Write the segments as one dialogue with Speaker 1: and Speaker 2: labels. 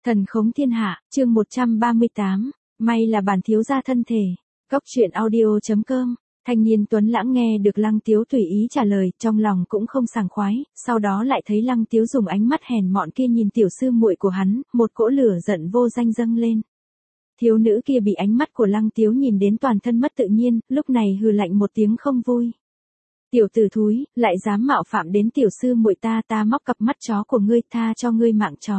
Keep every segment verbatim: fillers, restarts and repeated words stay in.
Speaker 1: Thần khống thiên hạ, chương một trăm ba mươi tám, may là bản thiếu gia thân thể. Cốc truyện audio chấm com. Thanh niên tuấn lãng nghe được Lăng Tiếu tùy ý trả lời, trong lòng cũng không sảng khoái, sau đó lại thấy Lăng Tiếu dùng ánh mắt hèn mọn kia nhìn tiểu sư muội của hắn, một cỗ lửa giận vô danh dâng lên. Thiếu nữ kia bị ánh mắt của Lăng Tiếu nhìn đến toàn thân mất tự nhiên, lúc này hừ lạnh một tiếng không vui. Tiểu tử thúi, lại dám mạo phạm đến tiểu sư muội ta, ta móc cặp mắt chó của ngươi, tha cho ngươi mạng chó.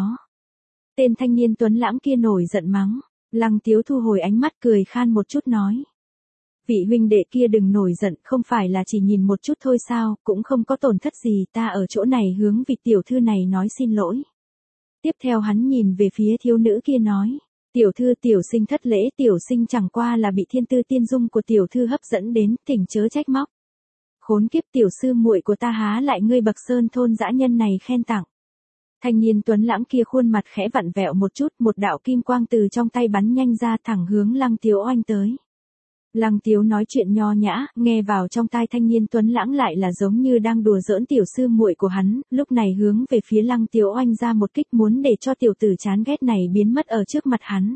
Speaker 1: Tên thanh niên tuấn lãng kia nổi giận mắng. Lăng Tiếu thu hồi ánh mắt cười khan một chút nói. Vị huynh đệ kia đừng nổi giận, không phải là chỉ nhìn một chút thôi sao, cũng không có tổn thất gì, ta ở chỗ này hướng vị tiểu thư này nói xin lỗi. Tiếp theo hắn nhìn về phía thiếu nữ kia nói. Tiểu thư, tiểu sinh thất lễ, tiểu sinh chẳng qua là bị thiên tư tiên dung của tiểu thư hấp dẫn đến, thỉnh chớ trách móc. Khốn kiếp, tiểu sư muội của ta há lại ngươi Bậc Sơn thôn dã nhân này khen tặng. Thanh niên tuấn lãng kia khuôn mặt khẽ vặn vẹo một chút, một đạo kim quang từ trong tay bắn nhanh ra thẳng hướng Lăng Tiếu oanh tới. Lăng Tiếu nói chuyện nho nhã, nghe vào trong tai thanh niên tuấn lãng lại là giống như đang đùa giỡn tiểu sư muội của hắn, lúc này hướng về phía Lăng Tiếu oanh ra một kích muốn để cho tiểu tử chán ghét này biến mất ở trước mặt hắn.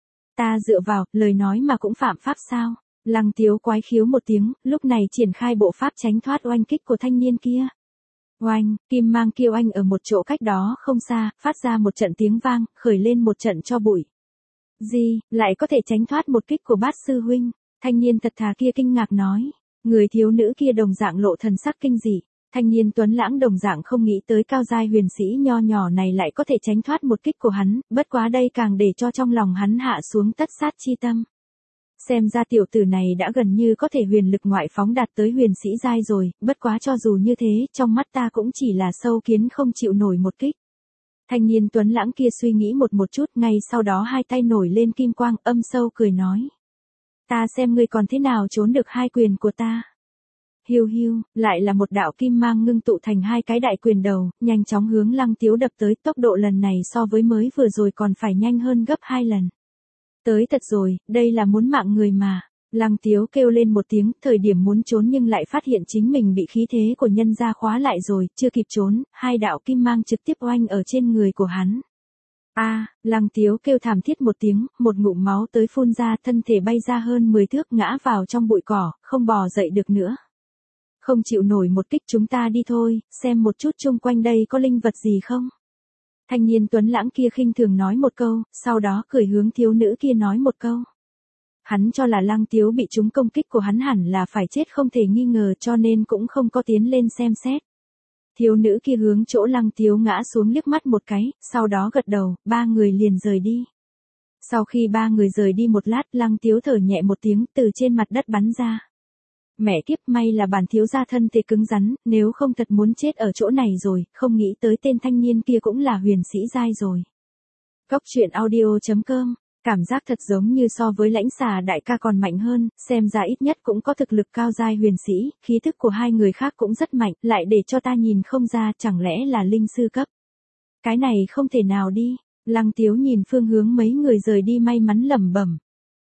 Speaker 1: Ta dựa vào, lời nói mà cũng phạm pháp sao? Lăng Tiếu quái khiếu một tiếng, lúc này triển khai bộ pháp tránh thoát oanh kích của thanh niên kia. Oanh, kim mang kia oanh ở một chỗ cách đó không xa, phát ra một trận tiếng vang, khởi lên một trận cho bụi. Gì, lại có thể tránh thoát một kích của Bát sư huynh? Thanh niên thật thà kia kinh ngạc nói. Người thiếu nữ kia đồng dạng lộ thần sắc kinh dị. Thanh niên tuấn lãng đồng dạng không nghĩ tới cao giai huyền sĩ nho nhỏ này lại có thể tránh thoát một kích của hắn, bất quá đây càng để cho trong lòng hắn hạ xuống tất sát chi tâm. Xem ra tiểu tử này đã gần như có thể huyền lực ngoại phóng đạt tới huyền sĩ giai rồi, bất quá cho dù như thế, trong mắt ta cũng chỉ là sâu kiến không chịu nổi một kích. Thanh niên tuấn lãng kia suy nghĩ một một chút, ngay sau đó hai tay nổi lên kim quang, âm sâu cười nói. Ta xem ngươi còn thế nào trốn được hai quyền của ta. Hiu hiu, lại là một đạo kim mang ngưng tụ thành hai cái đại quyền đầu, nhanh chóng hướng Lăng Tiếu đập tới, tốc độ lần này so với mới vừa rồi còn phải nhanh hơn gấp hai lần. Tới thật rồi, đây là muốn mạng người mà. Lăng Tiếu kêu lên một tiếng, thời điểm muốn trốn nhưng lại phát hiện chính mình bị khí thế của nhân gia khóa lại rồi, chưa kịp trốn, hai đạo kim mang trực tiếp oanh ở trên người của hắn. A, à, Lăng Tiếu kêu thảm thiết một tiếng, một ngụm máu tới phun ra, thân thể bay ra hơn mười thước ngã vào trong bụi cỏ, không bò dậy được nữa. Không chịu nổi một kích, chúng ta đi thôi, xem một chút chung quanh đây có linh vật gì không. Thanh niên tuấn lãng kia khinh thường nói một câu, sau đó cười hướng thiếu nữ kia nói một câu. Hắn cho là Lăng Tiếu bị trúng công kích của hắn hẳn là phải chết không thể nghi ngờ, cho nên cũng không có tiến lên xem xét. Thiếu nữ kia hướng chỗ Lăng Tiếu ngã xuống liếc mắt một cái, sau đó gật đầu, ba người liền rời đi. Sau khi ba người rời đi một lát, Lăng Tiếu thở nhẹ một tiếng, từ trên mặt đất bắn ra. Mẹ kiếp, may là bản thiếu gia thân thể cứng rắn, nếu không thật muốn chết ở chỗ này rồi, không nghĩ tới tên thanh niên kia cũng là huyền sĩ giai rồi. Cốc truyện audio chấm com, cảm giác thật giống như so với Lãnh Xà đại ca còn mạnh hơn, xem ra ít nhất cũng có thực lực cao giai huyền sĩ, khí thức của hai người khác cũng rất mạnh, lại để cho ta nhìn không ra, chẳng lẽ là linh sư cấp. Cái này không thể nào đi. Lăng Tiếu nhìn phương hướng mấy người rời đi may mắn lẩm bẩm.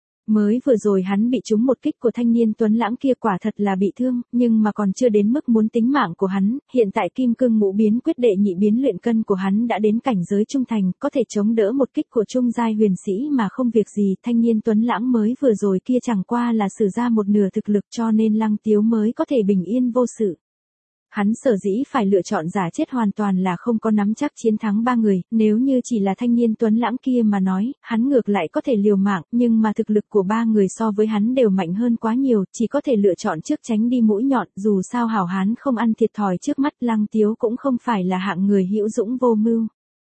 Speaker 1: Mới vừa rồi hắn bị trúng một kích của thanh niên tuấn lãng kia, quả thật là bị thương, nhưng mà còn chưa đến mức muốn tính mạng của hắn, hiện tại kim cương ngũ biến quyết đệ nhị biến luyện cân của hắn đã đến cảnh giới trung thành, có thể chống đỡ một kích của trung giai huyền sĩ mà không việc gì, thanh niên tuấn lãng mới vừa rồi kia chẳng qua là sử ra một nửa thực lực, cho nên Lăng Tiếu mới có thể bình yên vô sự. Hắn sở dĩ phải lựa chọn giả chết hoàn toàn là không có nắm chắc chiến thắng ba người, nếu như chỉ là thanh niên tuấn lãng kia mà nói, hắn ngược lại có thể liều mạng, nhưng mà thực lực của ba người so với hắn đều mạnh hơn quá nhiều, chỉ có thể lựa chọn trước tránh đi mũi nhọn, dù sao hảo hán không ăn thiệt thòi trước mắt, Lăng Tiếu cũng không phải là hạng người hữu dũng vô mưu.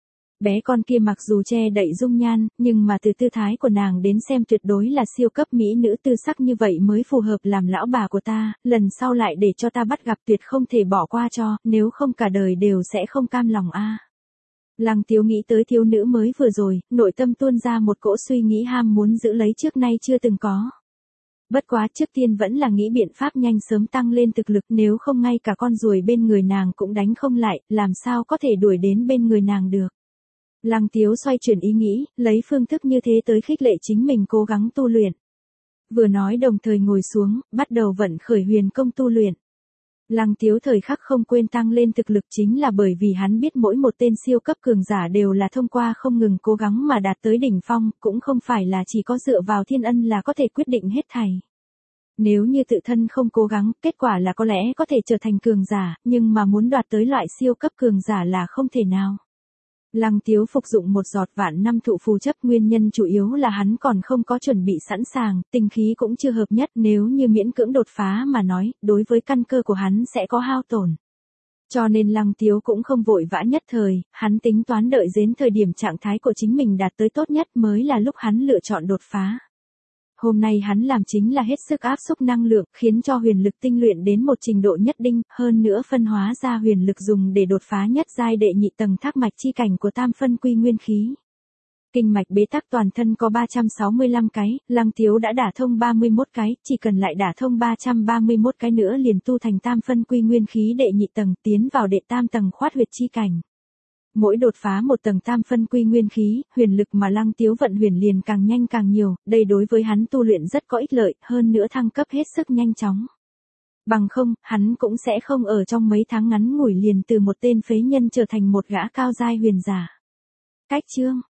Speaker 1: Bé con kia mặc dù che đậy dung nhan, nhưng mà từ tư thái của nàng đến xem tuyệt đối là siêu cấp mỹ nữ, tư sắc như vậy mới phù hợp làm lão bà của ta, lần sau lại để cho ta bắt gặp tuyệt không thể bỏ qua cho, nếu không cả đời đều sẽ không cam lòng a. À. Lăng Tiếu nghĩ tới thiếu nữ mới vừa rồi, nội tâm tuôn ra một cỗ suy nghĩ ham muốn giữ lấy trước nay chưa từng có. Bất quá trước tiên vẫn là nghĩ biện pháp nhanh sớm tăng lên thực lực, nếu không ngay cả con ruồi bên người nàng cũng đánh không lại, làm sao có thể đuổi đến bên người nàng được. Lăng Tiếu xoay chuyển ý nghĩ, lấy phương thức như thế tới khích lệ chính mình cố gắng tu luyện. Vừa nói đồng thời ngồi xuống, bắt đầu vận khởi huyền công tu luyện. Lăng Tiếu thời khắc không quên tăng lên thực lực chính là bởi vì hắn biết mỗi một tên siêu cấp cường giả đều là thông qua không ngừng cố gắng mà đạt tới đỉnh phong, cũng không phải là chỉ có dựa vào thiên ân là có thể quyết định hết thảy. Nếu như tự thân không cố gắng, kết quả là có lẽ có thể trở thành cường giả, nhưng mà muốn đoạt tới loại siêu cấp cường giả là không thể nào. Lăng Tiếu phục dụng một giọt vạn năm thụ phù chấp, nguyên nhân chủ yếu là hắn còn không có chuẩn bị sẵn sàng, tinh khí cũng chưa hợp nhất, nếu như miễn cưỡng đột phá mà nói, đối với căn cơ của hắn sẽ có hao tổn. Cho nên Lăng Tiếu cũng không vội vã nhất thời, hắn tính toán đợi đến thời điểm trạng thái của chính mình đạt tới tốt nhất mới là lúc hắn lựa chọn đột phá. Hôm nay hắn làm chính là hết sức áp xúc năng lượng, khiến cho huyền lực tinh luyện đến một trình độ nhất định, hơn nữa phân hóa ra huyền lực dùng để đột phá nhất giai đệ nhị tầng thác mạch chi cảnh của tam phân quy nguyên khí. Kinh mạch bế tắc toàn thân có ba trăm sáu mươi lăm cái, Lăng Tiếu đã đả thông ba mươi mốt cái, chỉ cần lại đả thông ba trăm ba mươi mốt cái nữa liền tu thành tam phân quy nguyên khí đệ nhị tầng, tiến vào đệ tam tầng khoát huyệt chi cảnh. Mỗi đột phá một tầng tam phân quy nguyên khí, huyền lực mà Lăng Tiếu vận huyền liền càng nhanh càng nhiều, đây đối với hắn tu luyện rất có ích lợi, hơn nữa thăng cấp hết sức nhanh chóng. Bằng không, hắn cũng sẽ không ở trong mấy tháng ngắn ngủi liền từ một tên phế nhân trở thành một gã cao giai huyền giả. Cách chương